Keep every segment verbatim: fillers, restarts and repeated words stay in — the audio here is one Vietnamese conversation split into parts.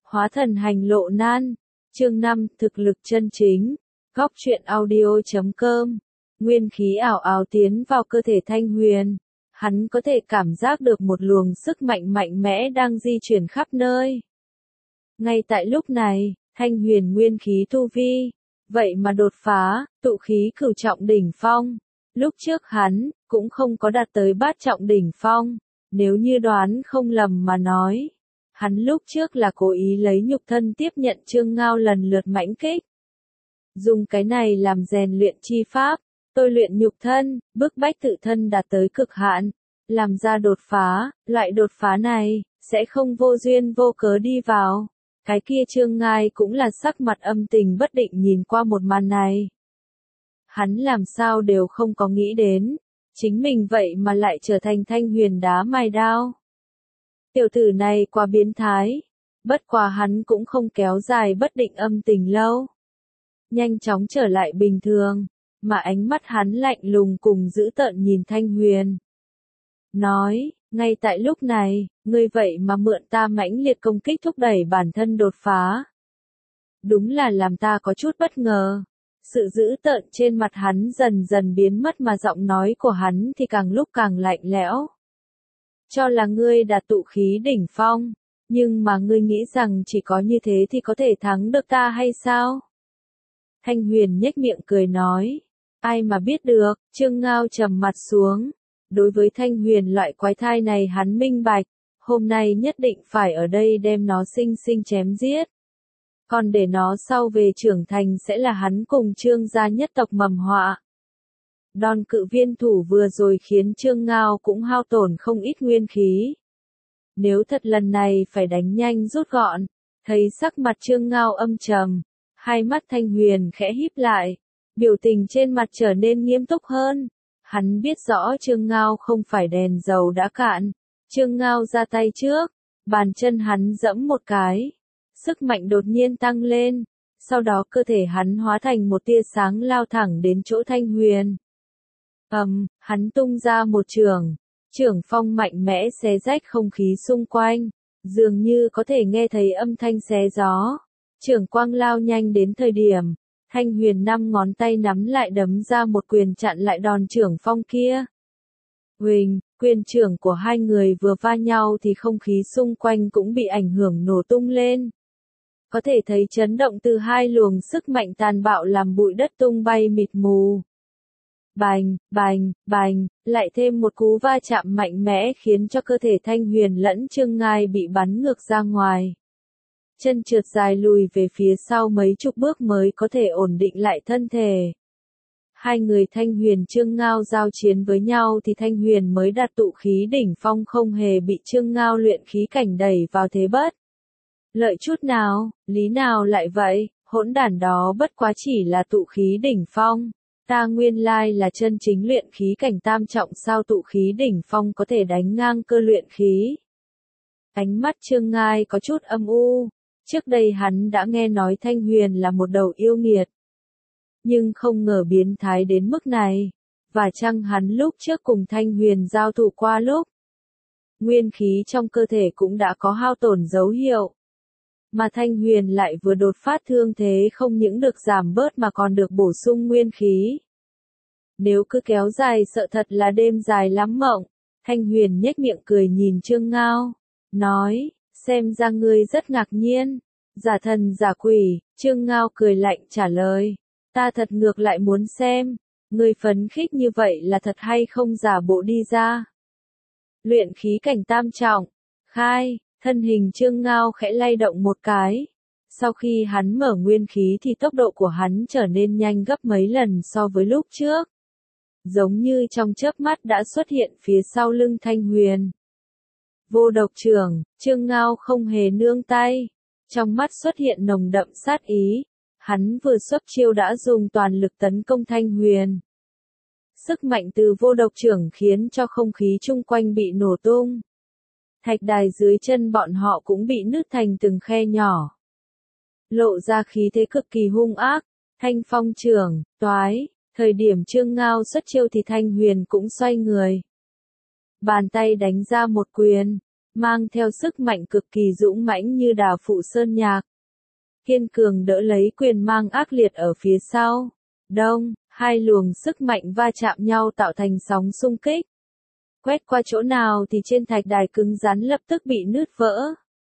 Hóa thần hành lộ nan. Chương năm, thực lực chân chính. Góc truyện audio chấm com. Nguyên khí ảo ảo tiến vào cơ thể Thanh Huyền. Hắn có thể cảm giác được một luồng sức mạnh mạnh mẽ đang di chuyển khắp nơi. Ngay tại lúc này, Thanh Huyền nguyên khí tu vi, vậy mà đột phá, tụ khí cửu trọng đỉnh phong. Lúc trước hắn, cũng không có đạt tới bát trọng đỉnh phong. Nếu như đoán không lầm mà nói, hắn lúc trước là cố ý lấy nhục thân tiếp nhận Trương Ngao lần lượt mãnh kích. Dùng cái này làm rèn luyện chi pháp, tôi luyện nhục thân, bức bách tự thân đạt tới cực hạn, làm ra đột phá, loại đột phá này, sẽ không vô duyên vô cớ đi vào. Cái kia Trương Ngai cũng là sắc mặt âm tình bất định nhìn qua một màn này. Hắn làm sao đều không có nghĩ đến, chính mình vậy mà lại trở thành Thanh Huyền đá mài đao. Tiểu tử này quá biến thái, bất quá hắn cũng không kéo dài bất định âm tình lâu. Nhanh chóng trở lại bình thường, mà ánh mắt hắn lạnh lùng cùng dữ tợn nhìn Thanh Huyền. Nói, ngay tại lúc này, ngươi vậy mà mượn ta mãnh liệt công kích thúc đẩy bản thân đột phá. Đúng là làm ta có chút bất ngờ. Sự dữ tợn trên mặt hắn dần dần biến mất mà giọng nói của hắn thì càng lúc càng lạnh lẽo. Cho là ngươi đạt tụ khí đỉnh phong, nhưng mà ngươi nghĩ rằng chỉ có như thế thì có thể thắng được ta hay sao? Thanh Huyền nhếch miệng cười nói, ai mà biết được. Trương Ngao trầm mặt xuống. Đối với Thanh Huyền loại quái thai này hắn minh bạch, hôm nay nhất định phải ở đây đem nó sinh sinh chém giết. Còn để nó sau về trưởng thành sẽ là hắn cùng Trương gia nhất tộc mầm họa. Đòn cự viên thủ vừa rồi khiến Trương Ngao cũng hao tổn không ít nguyên khí. Nếu thật lần này phải đánh nhanh rút gọn, thấy sắc mặt Trương Ngao âm trầm, hai mắt Thanh Huyền khẽ híp lại, biểu tình trên mặt trở nên nghiêm túc hơn. Hắn biết rõ Trương Ngao không phải đèn dầu đã cạn. Trương Ngao ra tay trước, bàn chân hắn giẫm một cái. Sức mạnh đột nhiên tăng lên, sau đó cơ thể hắn hóa thành một tia sáng lao thẳng đến chỗ Thanh Huyền. Ầm, um, hắn tung ra một chưởng, chưởng phong mạnh mẽ xé rách không khí xung quanh, dường như có thể nghe thấy âm thanh xé gió. Chưởng quang lao nhanh đến thời điểm, Thanh Huyền năm ngón tay nắm lại đấm ra một quyền chặn lại đòn chưởng phong kia. Huỳnh, quyền chưởng của hai người vừa va nhau thì không khí xung quanh cũng bị ảnh hưởng nổ tung lên. Có thể thấy chấn động từ hai luồng sức mạnh tàn bạo làm bụi đất tung bay mịt mù. Bành, bành, bành, lại thêm một cú va chạm mạnh mẽ khiến cho cơ thể Thanh Huyền lẫn Trương Ngai bị bắn ngược ra ngoài. Chân trượt dài lùi về phía sau mấy chục bước mới có thể ổn định lại thân thể. Hai người Thanh Huyền Trương Ngao giao chiến với nhau thì Thanh Huyền mới đạt tụ khí đỉnh phong không hề bị Trương Ngao luyện khí cảnh đẩy vào thế bất lợi chút nào. Lý nào lại vậy, hỗn đản đó bất quá chỉ là tụ khí đỉnh phong. Ta nguyên lai là chân chính luyện khí cảnh tam trọng, sao tụ khí đỉnh phong có thể đánh ngang cơ luyện khí. Ánh mắt Trương Ngai có chút âm u. Trước đây hắn đã nghe nói Thanh Huyền là một đầu yêu nghiệt, nhưng không ngờ biến thái đến mức này. Và chăng hắn lúc trước cùng Thanh Huyền giao thủ qua lúc, nguyên khí trong cơ thể cũng đã có hao tổn dấu hiệu. Mà Thanh Huyền lại vừa đột phát thương thế không những được giảm bớt mà còn được bổ sung nguyên khí. Nếu cứ kéo dài sợ thật là đêm dài lắm mộng. Thanh Huyền nhếch miệng cười nhìn Trương Ngao, nói, xem ra ngươi rất ngạc nhiên. Giả thần giả quỷ. Trương Ngao cười lạnh trả lời, ta thật ngược lại muốn xem, ngươi phấn khích như vậy là thật hay không giả bộ đi ra. Luyện khí cảnh tam trọng, khai. Thân hình Trương Ngao khẽ lay động một cái. Sau khi hắn mở nguyên khí thì tốc độ của hắn trở nên nhanh gấp mấy lần so với lúc trước. Giống như trong chớp mắt đã xuất hiện phía sau lưng Thanh Huyền. Vô độc chưởng. Trương Ngao không hề nương tay. Trong mắt xuất hiện nồng đậm sát ý. Hắn vừa xuất chiêu đã dùng toàn lực tấn công Thanh Huyền. Sức mạnh từ vô độc chưởng khiến cho không khí chung quanh bị nổ tung. Thạch đài dưới chân bọn họ cũng bị nứt thành từng khe nhỏ. Lộ ra khí thế cực kỳ hung ác. Thanh phong chưởng, toái. Thời điểm Trương Ngao xuất chiêu thì Thanh Huyền cũng xoay người. Bàn tay đánh ra một quyền. mang theo sức mạnh cực kỳ dũng mãnh như đào phụ sơn nhạc. Kiên cường đỡ lấy quyền mang ác liệt ở phía sau. Đông, hai luồng sức mạnh va chạm nhau tạo thành sóng xung kích. Quét qua chỗ nào thì trên thạch đài cứng rắn lập tức bị nứt vỡ.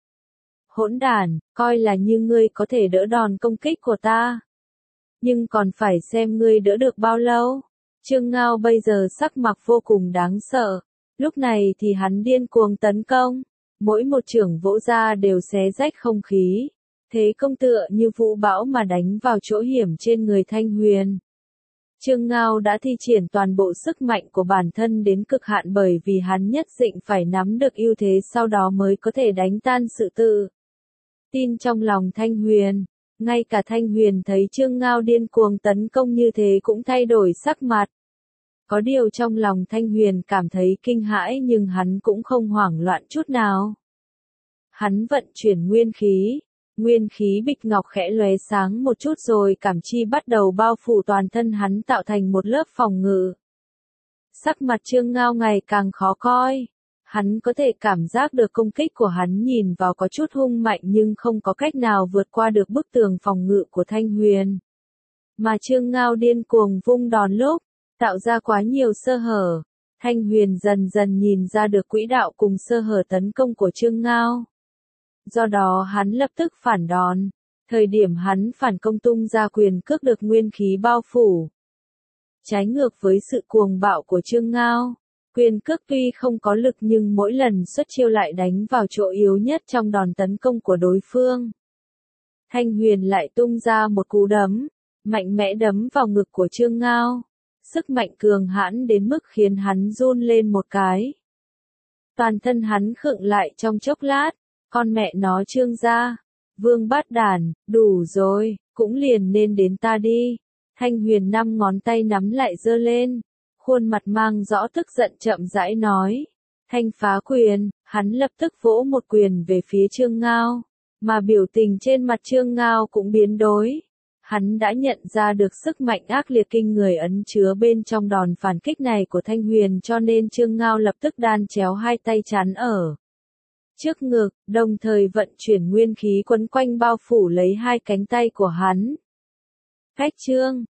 Hỗn đản, coi là như ngươi có thể đỡ đòn công kích của ta. Nhưng còn phải xem ngươi đỡ được bao lâu. Trương Ngao bây giờ sắc mặt vô cùng đáng sợ. Lúc này thì hắn điên cuồng tấn công. Mỗi một chưởng vỗ ra đều xé rách không khí. Thế công tựa như vũ bão mà đánh vào chỗ hiểm trên người Thanh Huyền. Trương Ngao đã thi triển toàn bộ sức mạnh của bản thân đến cực hạn bởi vì hắn nhất định phải nắm được ưu thế sau đó mới có thể đánh tan sự tự tin trong lòng Thanh Huyền. Ngay cả Thanh Huyền thấy Trương Ngao điên cuồng tấn công như thế cũng thay đổi sắc mặt. Có điều trong lòng Thanh Huyền cảm thấy kinh hãi nhưng hắn cũng không hoảng loạn chút nào. Hắn vận chuyển nguyên khí. Nguyên khí bịch ngọc khẽ lóe sáng một chút rồi cảm chi bắt đầu bao phủ toàn thân hắn tạo thành một lớp phòng ngự. Sắc mặt Trương Ngao ngày càng khó coi. Hắn có thể cảm giác được công kích của hắn nhìn vào có chút hung mạnh nhưng không có cách nào vượt qua được bức tường phòng ngự của Thanh Huyền. Mà Trương Ngao điên cuồng vung đòn lúc, tạo ra quá nhiều sơ hở. Thanh Huyền dần dần nhìn ra được quỹ đạo cùng sơ hở tấn công của Trương Ngao. Do đó hắn lập tức phản đòn. Thời điểm hắn phản công tung ra quyền cước được nguyên khí bao phủ. Trái ngược với sự cuồng bạo của Trương Ngao, quyền cước tuy không có lực nhưng mỗi lần xuất chiêu lại đánh vào chỗ yếu nhất trong đòn tấn công của đối phương. Thanh Huyền lại tung ra một cú đấm, mạnh mẽ đấm vào ngực của Trương Ngao. Sức mạnh cường hãn đến mức khiến hắn run lên một cái. Toàn thân hắn khựng lại trong chốc lát. Con mẹ nó Trương gia, Vương Bát Đản, đủ rồi, cũng liền nên đến ta đi. Thanh Huyền năm ngón tay nắm lại giơ lên, khuôn mặt mang rõ tức giận chậm rãi nói. Thanh phá quyền, hắn lập tức vỗ một quyền về phía Trương Ngao, mà biểu tình trên mặt Trương Ngao cũng biến đổi. Hắn đã nhận ra được sức mạnh ác liệt kinh người ẩn chứa bên trong đòn phản kích này của Thanh Huyền cho nên Trương Ngao lập tức đan chéo hai tay chắn ở trước ngực, đồng thời vận chuyển nguyên khí quấn quanh bao phủ lấy hai cánh tay của hắn. Cách Trương